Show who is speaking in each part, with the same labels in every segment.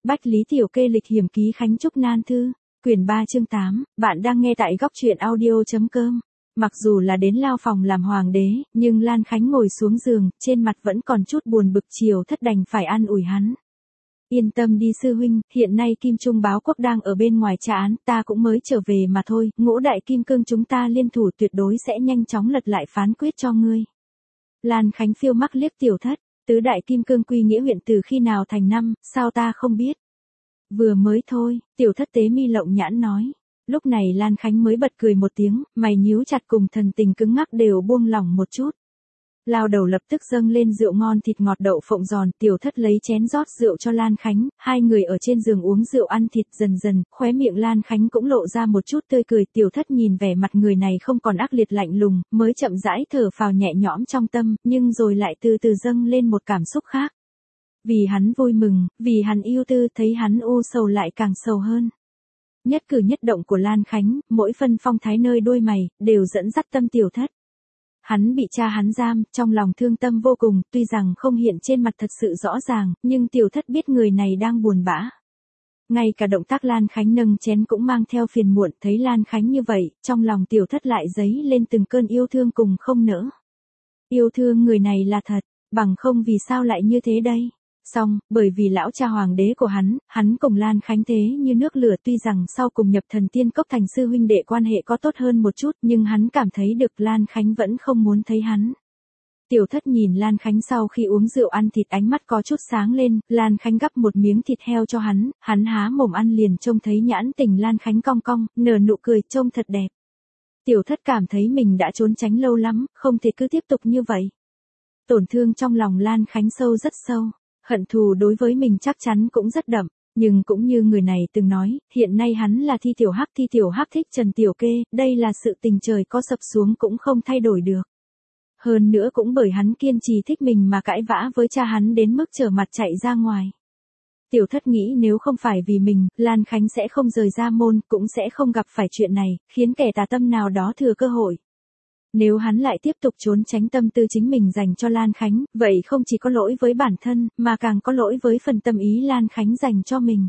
Speaker 1: Bách Lý Tiểu Kê lịch hiểm ký Khánh Trúc Nan Thư, quyển 3 chương 8, bạn đang nghe tại góc truyện audio.com. Mặc dù là đến lao phòng làm hoàng đế, nhưng Lan Khánh ngồi xuống giường, trên mặt vẫn còn chút buồn bực, Triều Thất đành phải an ủi hắn. Yên tâm đi sư huynh, hiện nay Kim Trung báo quốc đang ở bên ngoài tra án, ta cũng mới trở về mà thôi, Ngũ đại kim cương chúng ta liên thủ tuyệt đối sẽ nhanh chóng lật lại phán quyết cho ngươi. Lan Khánh phiêu mắc liếc Tiểu Thất, tứ đại kim cương quy nghĩa huyện từ khi nào thành năm, sao ta không biết. Vừa mới thôi, Tiểu Thất tế mi lộng nhãn nói. Lúc này Lan Khánh mới bật cười một tiếng, mày nhíu chặt cùng thần tình cứng ngắc đều buông lỏng một chút. Lao đầu lập tức dâng lên rượu ngon thịt ngọt đậu phộng giòn, Tiểu Thất lấy chén rót rượu cho Lan Khánh, hai người ở trên giường uống rượu ăn thịt, dần dần, khóe miệng Lan Khánh cũng lộ ra một chút tươi cười. Tiểu Thất nhìn vẻ mặt người này không còn ác liệt lạnh lùng, mới chậm rãi thở phào nhẹ nhõm trong tâm, nhưng rồi lại từ từ dâng lên một cảm xúc khác. Vì hắn vui mừng, vì hắn yêu tư, thấy hắn u sầu lại càng sầu hơn. Nhất cử nhất động của Lan Khánh, mỗi phân phong thái nơi đôi mày, đều dẫn dắt tâm Tiểu Thất. Hắn bị cha hắn giam, trong lòng thương tâm vô cùng, tuy rằng không hiện trên mặt thật sự rõ ràng, nhưng Tiểu Thất biết người này đang buồn bã. Ngay cả động tác Lan Khánh nâng chén cũng mang theo phiền muộn, thấy Lan Khánh như vậy, trong lòng Tiểu Thất lại dấy lên từng cơn yêu thương cùng không nỡ. Yêu thương người này là thật, bằng không vì sao lại như thế đây? Xong, bởi vì lão cha hoàng đế của hắn cùng Lan Khánh thế như nước lửa, tuy rằng sau cùng nhập Thần Tiên Cốc thành sư huynh đệ quan hệ có tốt hơn một chút, nhưng hắn cảm thấy được Lan Khánh vẫn không muốn thấy hắn. Tiểu Thất nhìn Lan Khánh sau khi uống rượu ăn thịt, ánh mắt có chút sáng lên, Lan Khánh gắp một miếng thịt heo cho hắn há mồm ăn liền trông thấy nhãn tình Lan Khánh cong cong, nở nụ cười trông thật đẹp. Tiểu Thất cảm thấy mình đã trốn tránh lâu lắm, không thể cứ tiếp tục như vậy. Tổn thương trong lòng Lan Khánh sâu rất sâu. Hận thù đối với mình chắc chắn cũng rất đậm, nhưng cũng như người này từng nói, hiện nay hắn là Thi Tiểu Hắc thích Trần Tiểu Kê, đây là sự tình trời có sập xuống cũng không thay đổi được. Hơn nữa cũng bởi hắn kiên trì thích mình mà cãi vã với cha hắn đến mức trở mặt chạy ra ngoài. Tiểu Thất nghĩ nếu không phải vì mình, Lan Khánh sẽ không rời ra môn, cũng sẽ không gặp phải chuyện này, khiến kẻ tà tâm nào đó thừa cơ hội. Nếu hắn lại tiếp tục trốn tránh tâm tư chính mình dành cho Lan Khánh, vậy không chỉ có lỗi với bản thân, mà càng có lỗi với phần tâm ý Lan Khánh dành cho mình.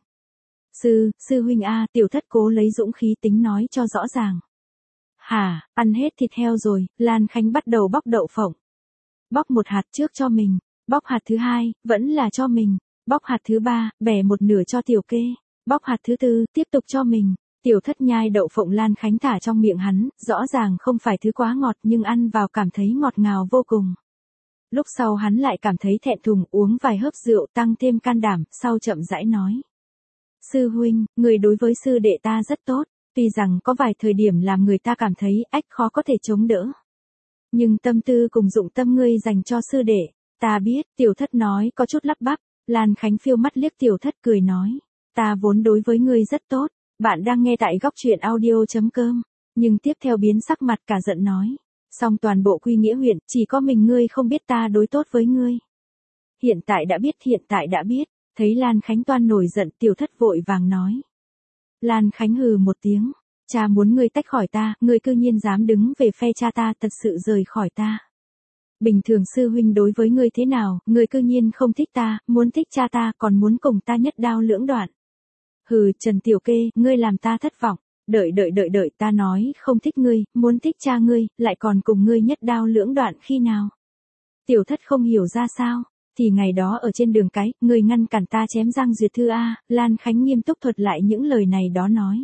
Speaker 1: Sư huynh a, Tiểu Thất cố lấy dũng khí tính nói cho rõ ràng. Hả, ăn hết thịt heo rồi, Lan Khánh bắt đầu bóc đậu phộng. Bóc một hạt trước cho mình, bóc hạt thứ hai, vẫn là cho mình, bóc hạt thứ ba, bẻ một nửa cho Tiểu Kê, bóc hạt thứ tư, tiếp tục cho mình. Tiểu Thất nhai đậu phộng Lan Khánh thả trong miệng hắn, rõ ràng không phải thứ quá ngọt nhưng ăn vào cảm thấy ngọt ngào vô cùng. Lúc sau hắn lại cảm thấy thẹn thùng, uống vài hớp rượu tăng thêm can đảm, sau chậm rãi nói. Sư huynh, người đối với sư đệ ta rất tốt, tuy rằng có vài thời điểm làm người ta cảm thấy ách khó có thể chống đỡ. Nhưng tâm tư cùng dụng tâm ngươi dành cho sư đệ, ta biết, Tiểu Thất nói có chút lắp bắp, Lan Khánh phiêu mắt liếc Tiểu Thất cười nói. Ta vốn đối với ngươi rất tốt. Bạn đang nghe tại góc truyện audio.com, nhưng tiếp theo biến sắc mặt cả giận nói. Xong toàn bộ quy nghĩa huyện, chỉ có mình ngươi không biết ta đối tốt với ngươi. Hiện tại đã biết, thấy Lan Khánh toan nổi giận, Tiểu Thất vội vàng nói. Lan Khánh hừ một tiếng, cha muốn ngươi tách khỏi ta, ngươi cư nhiên dám đứng về phe cha ta, thật sự rời khỏi ta. Bình thường sư huynh đối với ngươi thế nào, ngươi cư nhiên không thích ta, muốn thích cha ta, còn muốn cùng ta nhất đao lưỡng đoạn. Hừ, Trần Tiểu Kê, ngươi làm ta thất vọng, đợi, ta nói không thích ngươi, muốn thích cha ngươi, lại còn cùng ngươi nhất đao lưỡng đoạn khi nào. Tiểu Thất không hiểu ra sao, thì ngày đó ở trên đường cái, ngươi ngăn cản ta chém Giang Duyệt Thư a, Lan Khánh nghiêm túc thuật lại những lời này đó nói.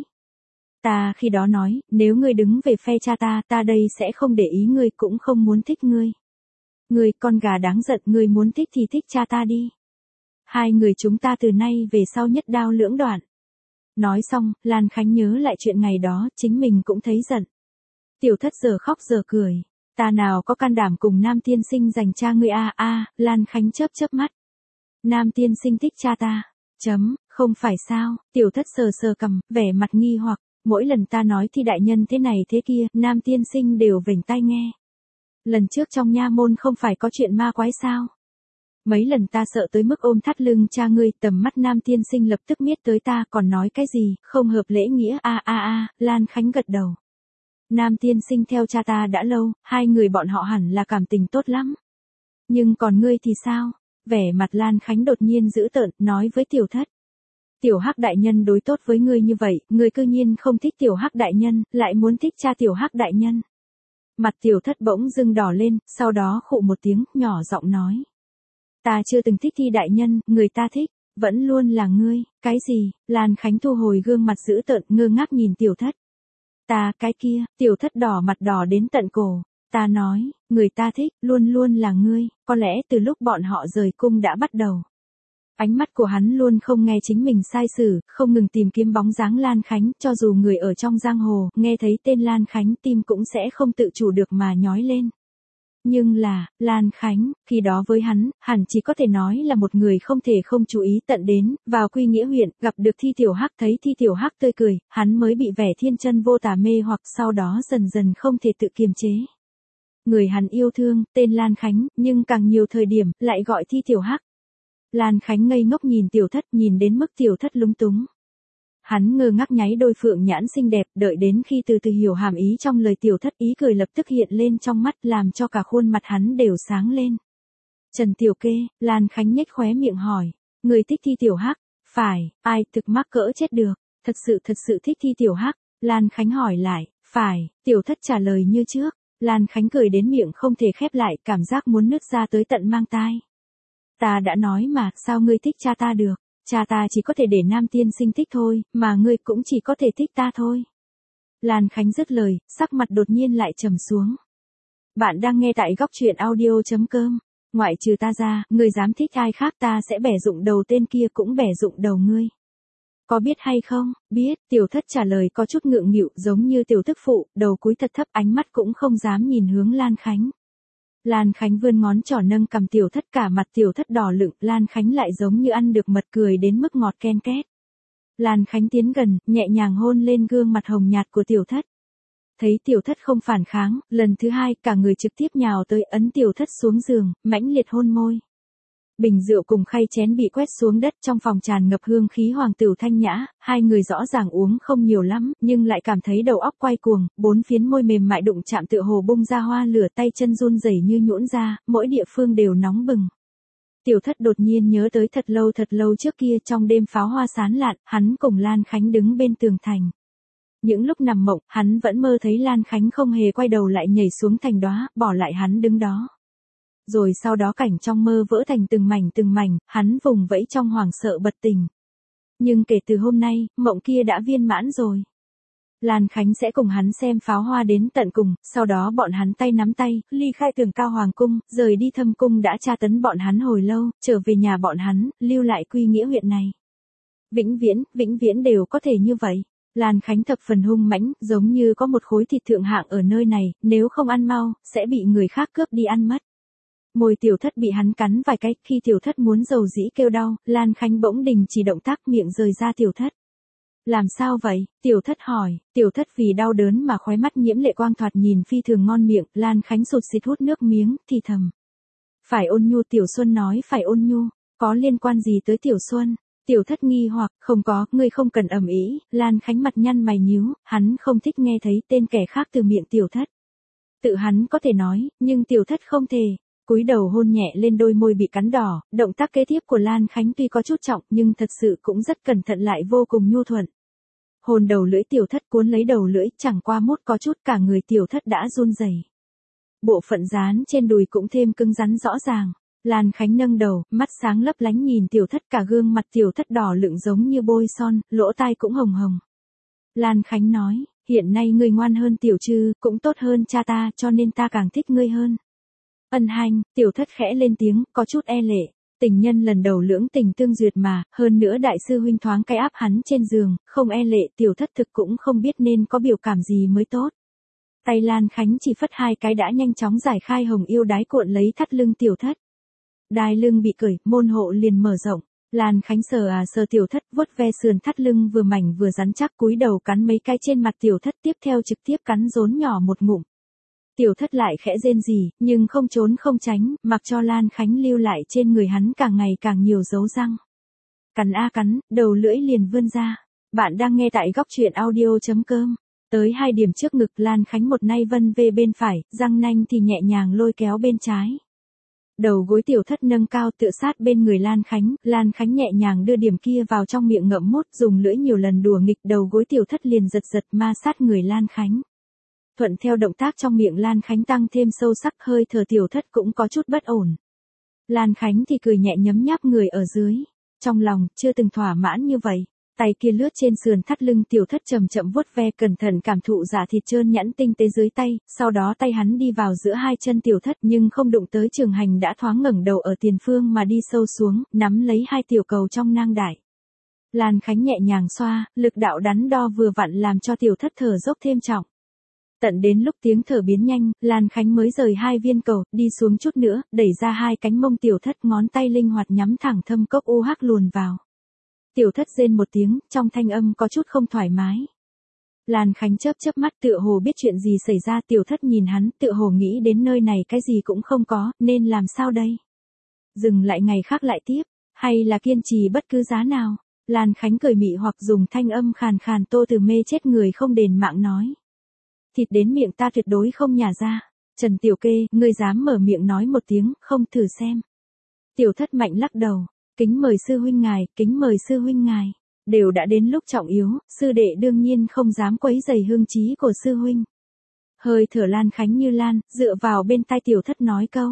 Speaker 1: Ta khi đó nói, nếu ngươi đứng về phe cha ta đây sẽ không để ý ngươi, cũng không muốn thích ngươi. Ngươi con gà đáng giận, ngươi muốn thích thì thích cha ta đi. Hai người chúng ta từ nay về sau nhất đao lưỡng đoạn. Nói xong, Lan Khánh nhớ lại chuyện ngày đó, chính mình cũng thấy giận. Tiểu Thất giờ khóc giờ cười. Ta nào có can đảm cùng Nam Tiên Sinh giành cha ngươi a, Lan Khánh chớp mắt. Nam Tiên Sinh thích cha ta. Không phải sao, Tiểu Thất sờ cằm, vẻ mặt nghi hoặc, mỗi lần ta nói thì đại nhân thế này thế kia, Nam Tiên Sinh đều vểnh tai nghe. Lần trước trong nha môn không phải có chuyện ma quái sao? Mấy lần ta sợ tới mức ôm thắt lưng cha ngươi, tầm mắt Nam Tiên Sinh lập tức miết tới ta, còn nói cái gì, không hợp lễ nghĩa Lan Khánh gật đầu. Nam Tiên Sinh theo cha ta đã lâu, hai người bọn họ hẳn là cảm tình tốt lắm. Nhưng còn ngươi thì sao? Vẻ mặt Lan Khánh đột nhiên dữ tợn, nói với Tiểu Thất. Tiểu Hắc đại nhân đối tốt với ngươi như vậy, ngươi cư nhiên không thích Tiểu Hắc đại nhân, lại muốn thích cha Tiểu Hắc đại nhân. Mặt Tiểu Thất bỗng dưng đỏ lên, sau đó khụ một tiếng, nhỏ giọng nói. Ta chưa từng thích Thi đại nhân, người ta thích, vẫn luôn là ngươi, cái gì? Lan Khánh thu hồi gương mặt dữ tợn, ngơ ngác nhìn Tiểu Thất. Ta, cái kia, Tiểu Thất đỏ mặt đỏ đến tận cổ. Ta nói, người ta thích, luôn luôn là ngươi, có lẽ từ lúc bọn họ rời cung đã bắt đầu. Ánh mắt của hắn luôn không nghe chính mình sai sử, không ngừng tìm kiếm bóng dáng Lan Khánh, cho dù người ở trong giang hồ, nghe thấy tên Lan Khánh tim cũng sẽ không tự chủ được mà nhói lên. Nhưng là, Lan Khánh, khi đó với hắn, hẳn chỉ có thể nói là một người không thể không chú ý tận đến, vào Quy Nghĩa huyện, gặp được Thi Tiểu Hắc, thấy Thi Tiểu Hắc tươi cười, hắn mới bị vẻ thiên chân vô tà mê hoặc sau đó dần dần không thể tự kiềm chế. Người hắn yêu thương, tên Lan Khánh, nhưng càng nhiều thời điểm, lại gọi Thi Tiểu Hắc. Lan Khánh ngây ngốc nhìn Tiểu Thất, nhìn đến mức Tiểu Thất lúng túng. Hắn ngơ ngác nháy đôi phượng nhãn xinh đẹp, đợi đến khi từ từ hiểu hàm ý trong lời Tiểu Thất, ý cười lập tức hiện lên trong mắt, làm cho cả khuôn mặt hắn đều sáng lên. Trần Tiểu Kê, Lan Khánh nhếch khóe miệng hỏi, người thích Thi Tiểu Hắc? Phải, ai, thực mắc cỡ chết được, thật sự thích Thi Tiểu Hắc. Lan Khánh hỏi lại, phải, Tiểu Thất trả lời như trước. Lan Khánh cười đến miệng không thể khép lại, cảm giác muốn nứt ra tới tận mang tai. Ta đã nói mà, sao ngươi thích cha ta được? Cha ta chỉ có thể để nam tiên sinh thích thôi, mà ngươi cũng chỉ có thể thích ta thôi. Lan Khánh dứt lời, sắc mặt đột nhiên lại trầm xuống. Bạn đang nghe tại góc truyện audio.com. Ngoại trừ ta ra, ngươi dám thích ai khác ta sẽ bẻ rụng đầu tên kia cũng bẻ rụng đầu ngươi. Có biết hay không? Biết, Tiểu Thất trả lời có chút ngượng nghịu, giống như tiểu tức phụ, đầu cúi thật thấp, ánh mắt cũng không dám nhìn hướng Lan Khánh. Lan Khánh vươn ngón trỏ nâng cầm Tiểu Thất, cả mặt Tiểu Thất đỏ lựng, Lan Khánh lại giống như ăn được mật, cười đến mức ngọt ken két. Lan Khánh tiến gần, nhẹ nhàng hôn lên gương mặt hồng nhạt của Tiểu Thất. Thấy Tiểu Thất không phản kháng, lần thứ hai cả người trực tiếp nhào tới, ấn Tiểu Thất xuống giường, mãnh liệt hôn môi. Bình rượu cùng khay chén bị quét xuống đất, trong phòng tràn ngập hương khí hoàng tửu thanh nhã, hai người rõ ràng uống không nhiều lắm, nhưng lại cảm thấy đầu óc quay cuồng, bốn phiến môi mềm mại đụng chạm tựa hồ bung ra hoa lửa, tay chân run rẩy như nhũn ra, mỗi địa phương đều nóng bừng. Tiểu Thất đột nhiên nhớ tới thật lâu trước kia, trong đêm pháo hoa sán lạn, hắn cùng Lan Khánh đứng bên tường thành. Những lúc nằm mộng, hắn vẫn mơ thấy Lan Khánh không hề quay đầu lại nhảy xuống thành đóa, bỏ lại hắn đứng đó. Rồi sau đó cảnh trong mơ vỡ thành từng mảnh, hắn vùng vẫy trong hoảng sợ bật tỉnh. Nhưng kể từ hôm nay, mộng kia đã viên mãn rồi. Lan Khánh sẽ cùng hắn xem pháo hoa đến tận cùng, sau đó bọn hắn tay nắm tay, ly khai tường cao hoàng cung, rời đi thâm cung đã tra tấn bọn hắn hồi lâu, trở về nhà bọn hắn, lưu lại Quy Nghĩa huyện này. Vĩnh viễn đều có thể như vậy. Lan Khánh thập phần hung mãnh, giống như có một khối thịt thượng hạng ở nơi này, nếu không ăn mau, sẽ bị người khác cướp đi ăn mất. Môi Tiểu Thất bị hắn cắn vài cái, khi Tiểu Thất muốn dầu dĩ kêu đau, Lan Khánh bỗng đình chỉ động tác, miệng rời ra Tiểu Thất. Làm sao vậy? Tiểu Thất hỏi. Tiểu Thất vì đau đớn mà khóe mắt nhiễm lệ quang, thoạt nhìn phi thường ngon miệng, Lan Khánh sụt sịt hút nước miếng, thì thầm. Phải ôn nhu, Tiểu Xuân nói phải ôn nhu, có liên quan gì tới Tiểu Xuân? Tiểu Thất nghi hoặc, không có, ngươi không cần ầm ĩ. Lan Khánh mặt nhăn mày nhíu, hắn không thích nghe thấy tên kẻ khác từ miệng Tiểu Thất. Tự hắn có thể nói, nhưng Tiểu Thất không thể. Cúi đầu hôn nhẹ lên đôi môi bị cắn đỏ, động tác kế tiếp của Lan Khánh tuy có chút trọng nhưng thật sự cũng rất cẩn thận lại vô cùng nhu thuận. Hôn đầu lưỡi Tiểu Thất, cuốn lấy đầu lưỡi, chẳng qua mút có chút, cả người Tiểu Thất đã run rẩy. Bộ phận dán trên đùi cũng thêm cứng rắn rõ ràng. Lan Khánh nâng đầu, mắt sáng lấp lánh nhìn Tiểu Thất, cả gương mặt Tiểu Thất đỏ lựng giống như bôi son, lỗ tai cũng hồng hồng. Lan Khánh nói, hiện nay ngươi ngoan hơn Tiểu Trư, cũng tốt hơn cha ta, cho nên ta càng thích ngươi hơn. Ân Hành, Tiểu Thất khẽ lên tiếng, có chút e lệ. Tình nhân lần đầu lưỡng tình tương duyệt mà, hơn nữa đại sư huynh thoáng cay áp hắn trên giường, không e lệ, Tiểu Thất thực cũng không biết nên có biểu cảm gì mới tốt. Tay Lan Khánh chỉ phất hai cái đã nhanh chóng giải khai hồng yêu đái cuộn lấy thắt lưng Tiểu Thất. Đai lưng bị cởi, môn hộ liền mở rộng. Lan Khánh sờ Tiểu Thất, vuốt ve sườn thắt lưng vừa mảnh vừa rắn chắc, cúi đầu cắn mấy cái trên mặt Tiểu Thất, tiếp theo trực tiếp cắn rốn nhỏ một ngụm. Tiểu Thất lại khẽ rên rỉ, nhưng không trốn không tránh, mặc cho Lan Khánh lưu lại trên người hắn càng ngày càng nhiều dấu răng. Cắn a cắn, đầu lưỡi liền vươn ra. Bạn đang nghe tại góc truyện audio.com. Tới 2 điểm trước ngực, Lan Khánh một nay vân về bên phải, răng nanh thì nhẹ nhàng lôi kéo bên trái. Đầu gối tiểu thất nâng cao tựa sát bên người Lan Khánh nhẹ nhàng đưa điểm kia vào trong miệng ngậm mút, dùng lưỡi nhiều lần đùa nghịch, đầu gối tiểu thất liền giật giật ma sát người Lan Khánh. Thuận theo động tác trong miệng Lan Khánh tăng thêm sâu sắc, hơi thở tiểu thất cũng có chút bất ổn. Lan Khánh thì cười nhẹ nhấm nháp người ở dưới. Trong lòng, chưa từng thỏa mãn như vậy. Tay kia lướt trên sườn thắt lưng tiểu thất chậm chậm vuốt ve, cẩn thận cảm thụ dạ thịt trơn nhẵn tinh tế dưới tay, sau đó tay hắn đi vào giữa hai chân tiểu thất nhưng không đụng tới Trường Hành đã thoáng ngẩng đầu ở tiền phương mà đi sâu xuống, nắm lấy hai tiểu cầu trong nang đại. Lan Khánh nhẹ nhàng xoa, lực đạo đắn đo vừa vặn làm cho tiểu thất thở dốc thêm trọng. Tận đến lúc tiếng thở biến nhanh, Lan Khánh mới rời hai viên cầu, đi xuống chút nữa, đẩy ra hai cánh mông tiểu thất, ngón tay linh hoạt nhắm thẳng thâm cốc u hắc luồn vào. Tiểu thất rên một tiếng, trong thanh âm có chút không thoải mái. Lan Khánh chớp chớp mắt tựa hồ biết chuyện gì xảy ra, tiểu thất nhìn hắn tựa hồ nghĩ đến nơi này cái gì cũng không có, nên làm sao đây? Dừng lại ngày khác lại tiếp, hay là kiên trì bất cứ giá nào? Lan Khánh cười mị hoặc dùng thanh âm khàn khàn Tô Từ mê chết người không đền mạng nói. Thịt đến miệng ta tuyệt đối không nhả ra. Trần Tiểu Kê, ngươi dám mở miệng nói một tiếng, không thử xem. Tiểu thất mạnh lắc đầu. Kính mời sư huynh ngài, kính mời sư huynh ngài. Đều đã đến lúc trọng yếu, sư đệ đương nhiên không dám quấy rầy hương trí của sư huynh. Hơi thở Lan Khánh như lan, dựa vào bên tai tiểu thất nói câu.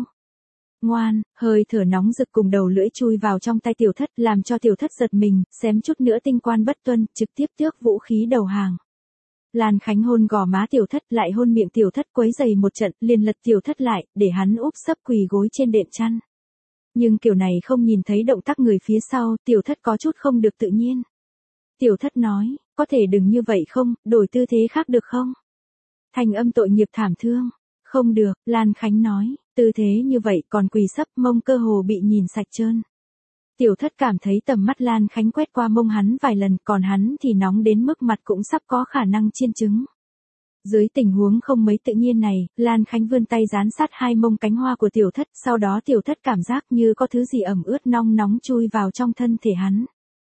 Speaker 1: Ngoan, hơi thở nóng rực cùng đầu lưỡi chui vào trong tay tiểu thất làm cho tiểu thất giật mình, xém chút nữa tinh quan bất tuân, trực tiếp tước vũ khí đầu hàng. Lan Khánh hôn gò má tiểu thất lại hôn miệng tiểu thất quấy rầy một trận, liền lật tiểu thất lại, để hắn úp sấp quỳ gối trên đệm chăn. Nhưng kiểu này không nhìn thấy động tác người phía sau, tiểu thất có chút không được tự nhiên. Tiểu thất nói, có thể đừng như vậy không, đổi tư thế khác được không? Thành âm tội nghiệp thảm thương. Không được, Lan Khánh nói, tư thế như vậy còn quỳ sấp mông cơ hồ bị nhìn sạch trơn. Tiểu thất cảm thấy tầm mắt Lan Khánh quét qua mông hắn vài lần, còn hắn thì nóng đến mức mặt cũng sắp có khả năng chiên trứng. Dưới tình huống không mấy tự nhiên này, Lan Khánh vươn tay dán sát hai mông cánh hoa của tiểu thất, sau đó tiểu thất cảm giác như có thứ gì ẩm ướt nong nóng chui vào trong thân thể hắn.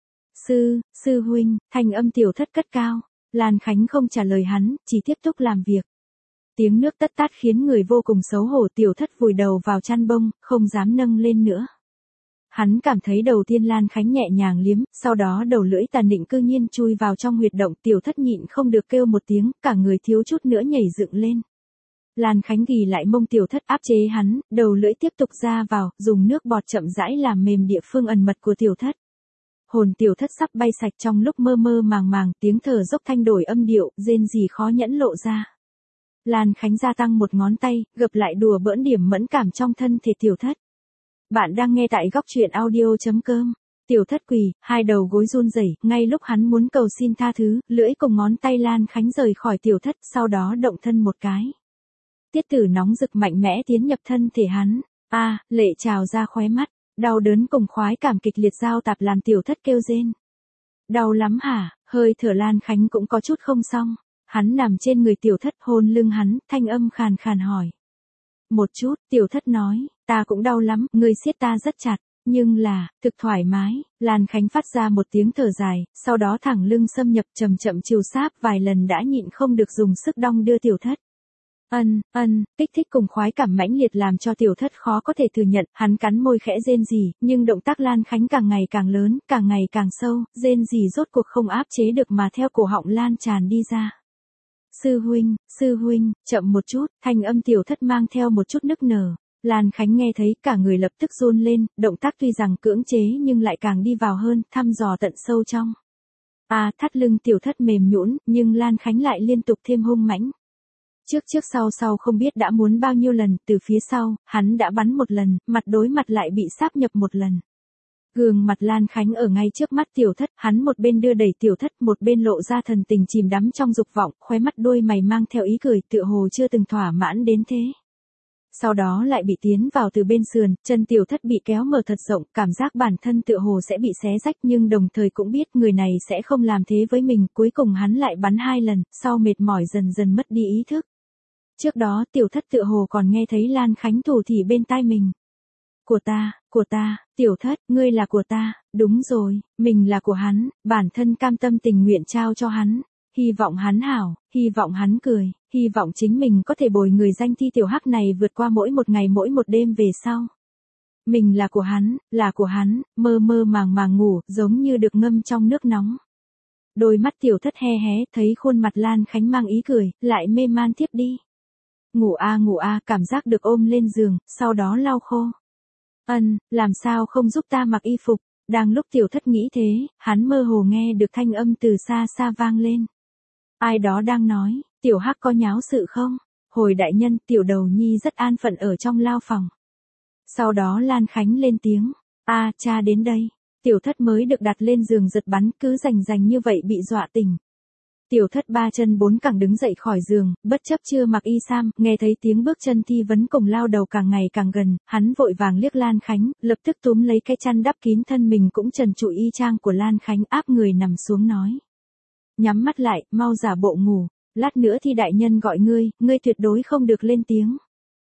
Speaker 1: Sư huynh, thanh âm tiểu thất cất cao. Lan Khánh không trả lời hắn, chỉ tiếp tục làm việc. Tiếng nước tất tát khiến người vô cùng xấu hổ, tiểu thất vùi đầu vào chăn bông, không dám nâng lên nữa. Hắn cảm thấy đầu tiên Lan Khánh nhẹ nhàng liếm, sau đó đầu lưỡi tàn nịnh cư nhiên chui vào trong huyệt động, tiểu thất nhịn không được kêu một tiếng, cả người thiếu chút nữa nhảy dựng lên. Lan Khánh ghì lại mông tiểu thất áp chế hắn, đầu lưỡi tiếp tục ra vào, dùng nước bọt chậm rãi làm mềm địa phương ẩn mật của tiểu thất. Hồn tiểu thất sắp bay sạch trong lúc mơ mơ màng màng, tiếng thở dốc thanh đổi âm điệu, rên rỉ khó nhẫn lộ ra. Lan Khánh gia tăng một ngón tay, gập lại đùa bỡn điểm mẫn cảm trong thân thể tiểu thất. Bạn đang nghe tại góc truyện audio.com. Tiểu thất quỳ, hai đầu gối run rẩy, ngay lúc hắn muốn cầu xin tha thứ, lưỡi cùng ngón tay Lan Khánh rời khỏi tiểu thất, sau đó động thân một cái. Tiết tử nóng rực mạnh mẽ tiến nhập thân thể hắn. Lệ trào ra khóe mắt, đau đớn cùng khoái cảm kịch liệt giao tạp làm tiểu thất kêu rên. Đau lắm hả? Hơi thở Lan Khánh cũng có chút không xong. Hắn nằm trên người tiểu thất hôn lưng hắn, thanh âm khàn khàn hỏi. Một chút, tiểu thất nói, ta cũng đau lắm, ngươi siết ta rất chặt, nhưng là, thực thoải mái. Lan Khánh phát ra một tiếng thở dài, sau đó thẳng lưng xâm nhập chậm chậm chiều sáp vài lần đã nhịn không được dùng sức đong đưa tiểu thất. Kích thích cùng khoái cảm mãnh liệt làm cho tiểu thất khó có thể thừa nhận, hắn cắn môi khẽ rên rỉ, nhưng động tác Lan Khánh càng ngày càng lớn, càng ngày càng sâu, rên rỉ rốt cuộc không áp chế được mà theo cổ họng lan tràn đi ra. Sư huynh, chậm một chút, thanh âm tiểu thất mang theo một chút nức nở. Lan Khánh nghe thấy cả người lập tức run lên, động tác tuy rằng cưỡng chế nhưng lại càng đi vào hơn, thăm dò tận sâu trong. Thắt lưng tiểu thất mềm nhũn, nhưng Lan Khánh lại liên tục thêm hung mãnh. Trước sau không biết đã muốn bao nhiêu lần, từ phía sau, hắn đã bắn một lần, mặt đối mặt lại bị sáp nhập một lần. Gương mặt Lan Khánh ở ngay trước mắt tiểu thất, hắn một bên đưa đẩy tiểu thất, một bên lộ ra thần tình chìm đắm trong dục vọng, khóe mắt đôi mày mang theo ý cười, tựa hồ chưa từng thỏa mãn đến thế. Sau đó lại bị tiến vào từ bên sườn, chân tiểu thất bị kéo mở thật rộng, cảm giác bản thân tựa hồ sẽ bị xé rách, nhưng đồng thời cũng biết người này sẽ không làm thế với mình, cuối cùng hắn lại bắn 2 lần, sau mệt mỏi dần dần mất đi ý thức. Trước đó tiểu thất tựa hồ còn nghe thấy Lan Khánh thủ thỉ bên tai mình. Của ta, tiểu thất, ngươi là của ta, đúng rồi, mình là của hắn, bản thân cam tâm tình nguyện trao cho hắn, hy vọng hắn hảo, hy vọng hắn cười, hy vọng chính mình có thể bồi người danh thi tiểu hắc này vượt qua mỗi một ngày mỗi một đêm về sau. Mình là của hắn, mơ mơ màng màng ngủ, giống như được ngâm trong nước nóng. Đôi mắt tiểu thất he hé, thấy khuôn mặt Lan Khánh mang ý cười, lại mê man tiếp đi. Ngủ a, cảm giác được ôm lên giường, sau đó lau khô. Làm sao không giúp ta mặc y phục? Đang lúc tiểu thất nghĩ thế, hắn mơ hồ nghe được thanh âm từ xa xa vang lên. Ai đó đang nói, tiểu hắc có nháo sự không? Hồi đại nhân, tiểu đầu nhi rất an phận ở trong lao phòng. Sau đó Lan Khánh lên tiếng, cha đến đây. Tiểu thất mới được đặt lên giường giật bắn, cứ rành như vậy bị dọa tỉnh. Tiểu thất 3 chân 4 cẳng đứng dậy khỏi giường, bất chấp chưa mặc y sam, nghe thấy tiếng bước chân Thi Vấn cùng lao đầu càng ngày càng gần, hắn vội vàng liếc Lan Khánh, lập tức túm lấy cái chăn đắp kín thân mình cũng trần trụi y chang của Lan Khánh, áp người nằm xuống nói. Nhắm mắt lại, mau giả bộ ngủ, lát nữa Thi đại nhân gọi ngươi tuyệt đối không được lên tiếng.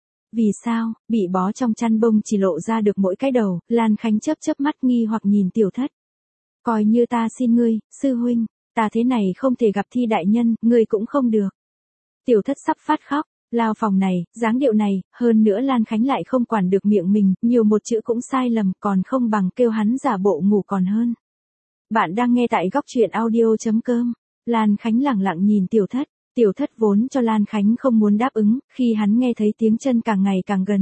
Speaker 1: Vì sao? Bị bó trong chăn bông chỉ lộ ra được mỗi cái đầu, Lan Khánh chớp mắt nghi hoặc nhìn tiểu thất. Coi như ta xin ngươi, sư huynh, ta thế này không thể gặp Thi đại nhân, ngươi cũng không được. Tiểu thất sắp phát khóc, lao phòng này, dáng điệu này, hơn nữa Lan Khánh lại không quản được miệng mình, nhiều một chữ cũng sai lầm, còn không bằng kêu hắn giả bộ ngủ còn hơn. Bạn đang nghe tại góc truyện audio.com. Lan Khánh lẳng lặng nhìn tiểu thất. Tiểu thất vốn cho Lan Khánh không muốn đáp ứng, khi hắn nghe thấy tiếng chân càng ngày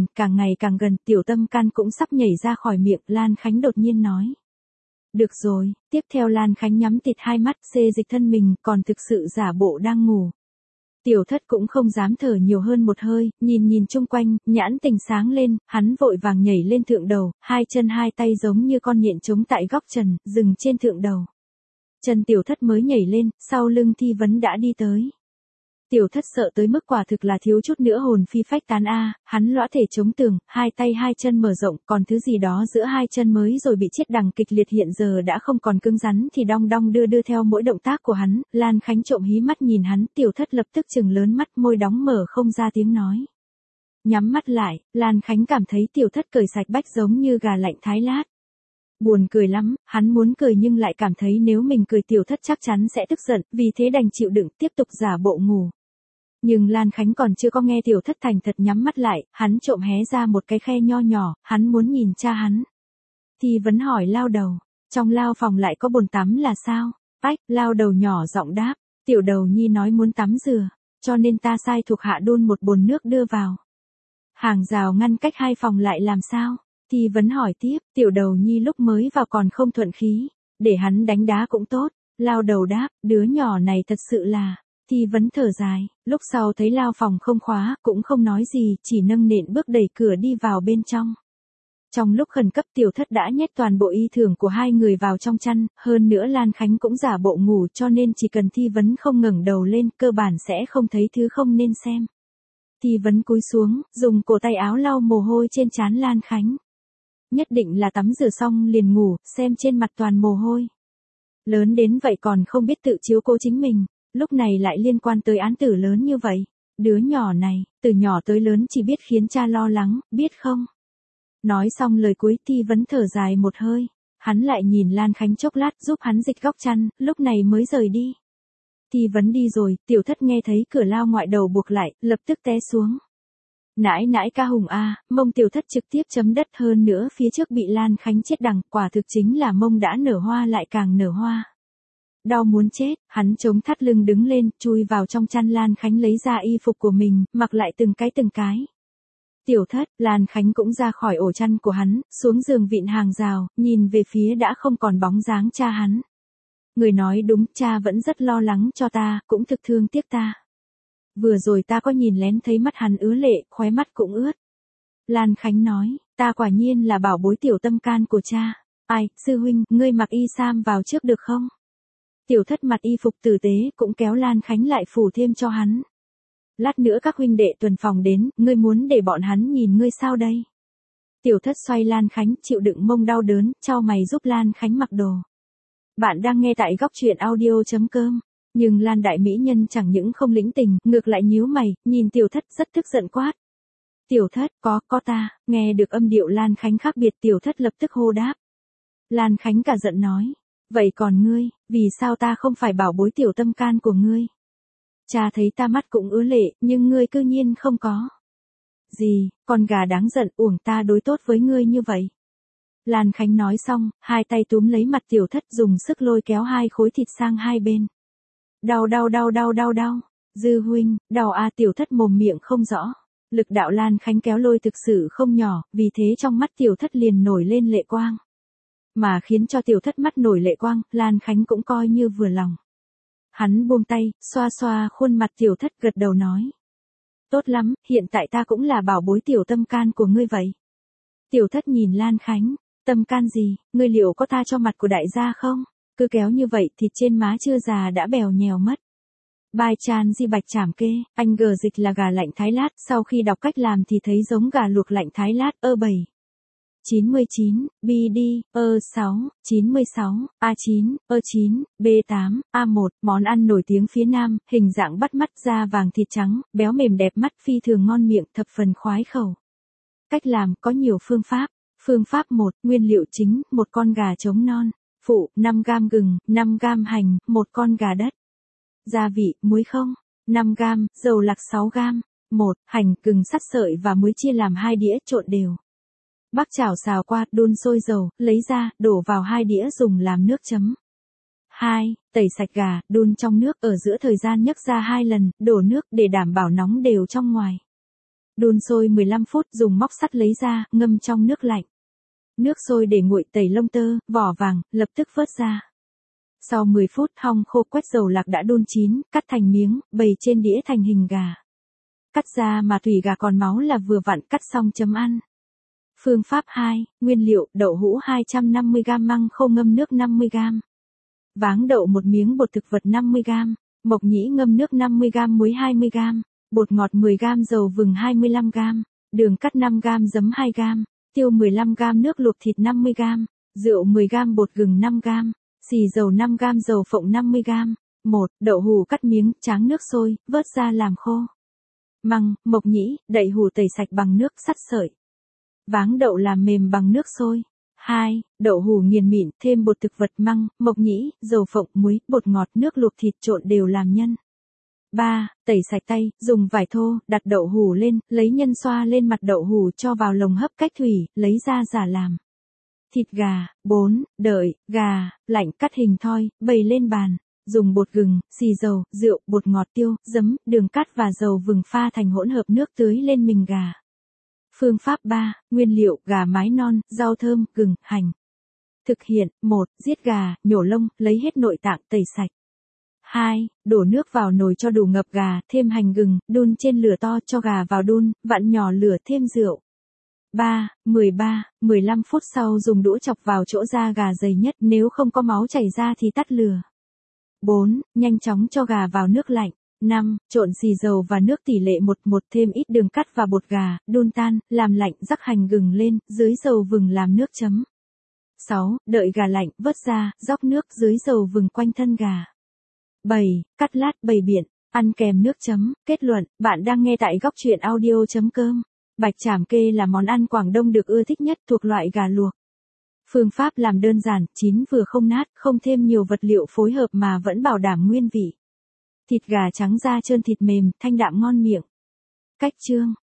Speaker 1: càng gần, tiểu tâm can cũng sắp nhảy ra khỏi miệng, Lan Khánh đột nhiên nói. Được rồi, tiếp theo Lan Khánh nhắm tịt hai mắt, xê dịch thân mình, còn thực sự giả bộ đang ngủ. Tiểu thất cũng không dám thở nhiều hơn một hơi, nhìn chung quanh, nhãn tình sáng lên, hắn vội vàng nhảy lên thượng đầu, hai chân hai tay giống như con nhện trống tại góc trần, dừng trên thượng đầu. Chân tiểu thất mới nhảy lên, sau lưng Thi Vấn đã đi tới. Tiểu thất sợ tới mức quả thực là thiếu chút nữa hồn phi phách tán hắn lõa thể chống tường, hai tay hai chân mở rộng, còn thứ gì đó giữa hai chân mới rồi bị chết đằng kịch liệt hiện giờ đã không còn cứng rắn thì đong đong đưa theo mỗi động tác của hắn, Lan Khánh trộm hí mắt nhìn hắn, tiểu thất lập tức trừng lớn mắt, môi đóng mở không ra tiếng nói. Nhắm mắt lại, Lan Khánh cảm thấy tiểu thất cười sạch bách giống như gà lạnh thái lát. Buồn cười lắm, hắn muốn cười nhưng lại cảm thấy nếu mình cười tiểu thất chắc chắn sẽ tức giận, vì thế đành chịu đựng tiếp tục giả bộ ngủ. Nhưng Lan Khánh còn chưa có nghe tiểu thất thành thật nhắm mắt lại, hắn trộm hé ra một cái khe nho nhỏ, hắn muốn nhìn cha hắn. Thì vẫn hỏi lao đầu, trong lao phòng lại có bồn tắm là sao? Lao đầu nhỏ giọng đáp, tiểu đầu nhi nói muốn tắm rửa, cho nên ta sai thuộc hạ đun một bồn nước đưa vào. Hàng rào ngăn cách hai phòng lại làm sao? Thì vẫn hỏi tiếp, tiểu đầu nhi lúc mới vào còn không thuận khí, để hắn đánh đá cũng tốt. Lao đầu đáp, đứa nhỏ này thật sự là. Thì vẫn thở dài, lúc sau thấy lao phòng không khóa, cũng không nói gì, chỉ nâng nện bước đẩy cửa đi vào bên trong. Trong lúc khẩn cấp tiểu thất đã nhét toàn bộ y thường của hai người vào trong chăn, hơn nữa Lan Khánh cũng giả bộ ngủ cho nên chỉ cần Thi Vấn không ngẩng đầu lên, cơ bản sẽ không thấy thứ không nên xem. Thi Vấn cúi xuống, dùng cổ tay áo lau mồ hôi trên trán Lan Khánh. Nhất định là tắm rửa xong liền ngủ, xem trên mặt toàn mồ hôi. Lớn đến vậy còn không biết tự chiếu cố chính mình, lúc này lại liên quan tới án tử lớn như vậy. Đứa nhỏ này, từ nhỏ tới lớn chỉ biết khiến cha lo lắng, biết không? Nói xong lời cuối Thi Vấn thở dài một hơi. Hắn lại nhìn Lan Khánh chốc lát giúp hắn dịch góc chăn, lúc này mới rời đi. Thi Vấn đi rồi, tiểu thất nghe thấy cửa lao ngoại đầu buộc lại, lập tức té xuống. Nãi ca hùng mông tiểu thất trực tiếp chấm đất, hơn nữa phía trước bị Lan Khánh chết đằng, quả thực chính là mông đã nở hoa lại càng nở hoa. Đau muốn chết, hắn chống thắt lưng đứng lên, chui vào trong chăn. Lan Khánh lấy ra y phục của mình, mặc lại từng cái. Tiểu thất, Lan Khánh cũng ra khỏi ổ chăn của hắn, xuống giường vịn hàng rào, nhìn về phía đã không còn bóng dáng cha hắn. Người nói đúng, cha vẫn rất lo lắng cho ta, cũng thực thương tiếc ta. Vừa rồi ta có nhìn lén thấy mắt hắn ứa lệ, khóe mắt cũng ướt. Lan Khánh nói, ta quả nhiên là bảo bối tiểu tâm can của cha. Sư huynh, ngươi mặc y sam vào trước được không? Tiểu thất mặc y phục tử tế, cũng kéo Lan Khánh lại phủ thêm cho hắn. Lát nữa các huynh đệ tuần phòng đến, ngươi muốn để bọn hắn nhìn ngươi sao đây? Tiểu thất xoay Lan Khánh, chịu đựng mông đau đớn, chau mày giúp Lan Khánh mặc đồ. Bạn đang nghe tại góc truyện audio.com. Nhưng Lan đại mỹ nhân chẳng những không lĩnh tình, ngược lại nhíu mày, nhìn tiểu thất rất tức giận quát. Tiểu thất, có ta, nghe được âm điệu Lan Khánh khác biệt, tiểu thất lập tức hô đáp. Lan Khánh cả giận nói, vậy còn ngươi, vì sao ta không phải bảo bối tiểu tâm can của ngươi? Cha thấy ta mắt cũng ứa lệ, nhưng ngươi cư nhiên không có. Gì, con gà đáng giận, uổng ta đối tốt với ngươi như vậy. Lan Khánh nói xong, hai tay túm lấy mặt Tiểu Thất dùng sức lôi kéo hai khối thịt sang hai bên. Đau đau đau đau đau đau. Dư huynh, đau a. Tiểu Thất mồm miệng không rõ. Lực đạo Lan Khánh kéo lôi thực sự không nhỏ, vì thế trong mắt Tiểu Thất liền nổi lên lệ quang. Mà khiến cho Tiểu Thất mắt nổi lệ quang, Lan Khánh cũng coi như vừa lòng. Hắn buông tay, xoa xoa khuôn mặt Tiểu Thất gật đầu nói. Tốt lắm, hiện tại ta cũng là bảo bối tiểu tâm can của ngươi vậy. Tiểu Thất nhìn Lan Khánh, tâm can gì, ngươi liệu có tha cho mặt của đại gia không? Cứ kéo như vậy thịt trên má chưa già đã bèo nhèo mất. Bài tràn di bạch chảm kê, anh gờ dịch là gà lạnh thái lát, sau khi đọc cách làm thì thấy giống gà luộc lạnh thái lát, 7. 99, BD, 6, 96, A9, 9, B8, A1, món ăn nổi tiếng phía Nam, hình dạng bắt mắt, da vàng thịt trắng, béo mềm đẹp mắt, phi thường ngon miệng, thập phần khoái khẩu. Cách làm có nhiều phương pháp. Phương pháp 1, nguyên liệu chính, một con gà trống non, phụ, 5 gam gừng, 5 gam hành, một con gà đất. Gia vị, muối không, 5 gam, dầu lạc 6 gam, 1, hành, gừng sắt sợi và muối chia làm 2 đĩa trộn đều. Bắc chảo xào qua, đun sôi dầu, lấy ra, đổ vào 2 đĩa dùng làm nước chấm. 2. Tẩy sạch gà, đun trong nước, ở giữa thời gian nhấc ra 2 lần, đổ nước để đảm bảo nóng đều trong ngoài. Đun sôi 15 phút, dùng móc sắt lấy ra, ngâm trong nước lạnh. Nước sôi để nguội, tẩy lông tơ, vỏ vàng, lập tức vớt ra. Sau 10 phút, hong khô, quét dầu lạc đã đun chín, cắt thành miếng, bày trên đĩa thành hình gà. Cắt ra mà tùy gà còn máu là vừa vặn, cắt xong chấm ăn. Phương pháp 2, nguyên liệu, đậu hũ 250g, măng khô ngâm nước 50g. Váng đậu một miếng, bột thực vật 50g, mộc nhĩ ngâm nước 50g, muối 20g, bột ngọt 10g, dầu vừng 25g, đường cắt 5g, giấm 2g, tiêu 15g, nước luộc thịt 50g, rượu 10g, bột gừng 5g, xì dầu 5g, dầu phộng 50g. 1. Đậu hũ cắt miếng, tráng nước sôi, vớt ra làm khô. Măng, mộc nhĩ, đậy hũ tẩy sạch bằng nước, sắt sợi. Váng đậu làm mềm bằng nước sôi. 2. Đậu hũ nghiền mịn, thêm bột thực vật, măng, mộc nhĩ, dầu phộng, muối, bột ngọt, nước luộc thịt trộn đều làm nhân. 3. Tẩy sạch tay, dùng vải thô, đặt đậu hũ lên, lấy nhân xoa lên mặt đậu hũ cho vào lồng hấp cách thủy, lấy ra giả làm. Thịt gà. 4. Đợi, gà, lạnh cắt hình thoi, bày lên bàn. Dùng bột gừng, xì dầu, rượu, bột ngọt, tiêu, giấm, đường cắt và dầu vừng pha thành hỗn hợp nước tưới lên mình gà. Phương pháp 3, nguyên liệu, gà mái non, rau thơm, gừng, hành. Thực hiện, 1. Giết gà, nhổ lông, lấy hết nội tạng, tẩy sạch. 2. Đổ nước vào nồi cho đủ ngập gà, thêm hành gừng, đun trên lửa to, cho gà vào đun, vặn nhỏ lửa, thêm rượu. 3. 15 phút sau dùng đũa chọc vào chỗ da gà dày nhất, nếu không có máu chảy ra thì tắt lửa. 4. Nhanh chóng cho gà vào nước lạnh. 5. Trộn xì dầu và nước tỷ lệ 1:1, thêm ít đường cắt và bột gà, đun tan, làm lạnh, rắc hành gừng lên, dưới dầu vừng làm nước chấm. 6. Đợi gà lạnh, vớt ra, róc nước dưới dầu vừng quanh thân gà. 7. Cắt lát, bày biện, ăn kèm nước chấm. Kết luận, bạn đang nghe tại góc truyện audio.com. Bạch chảm kê là món ăn Quảng Đông được ưa thích nhất, thuộc loại gà luộc. Phương pháp làm đơn giản, chín vừa không nát, không thêm nhiều vật liệu phối hợp mà vẫn bảo đảm nguyên vị. Thịt gà trắng da trơn, thịt mềm, thanh đạm ngon miệng. Cách chương.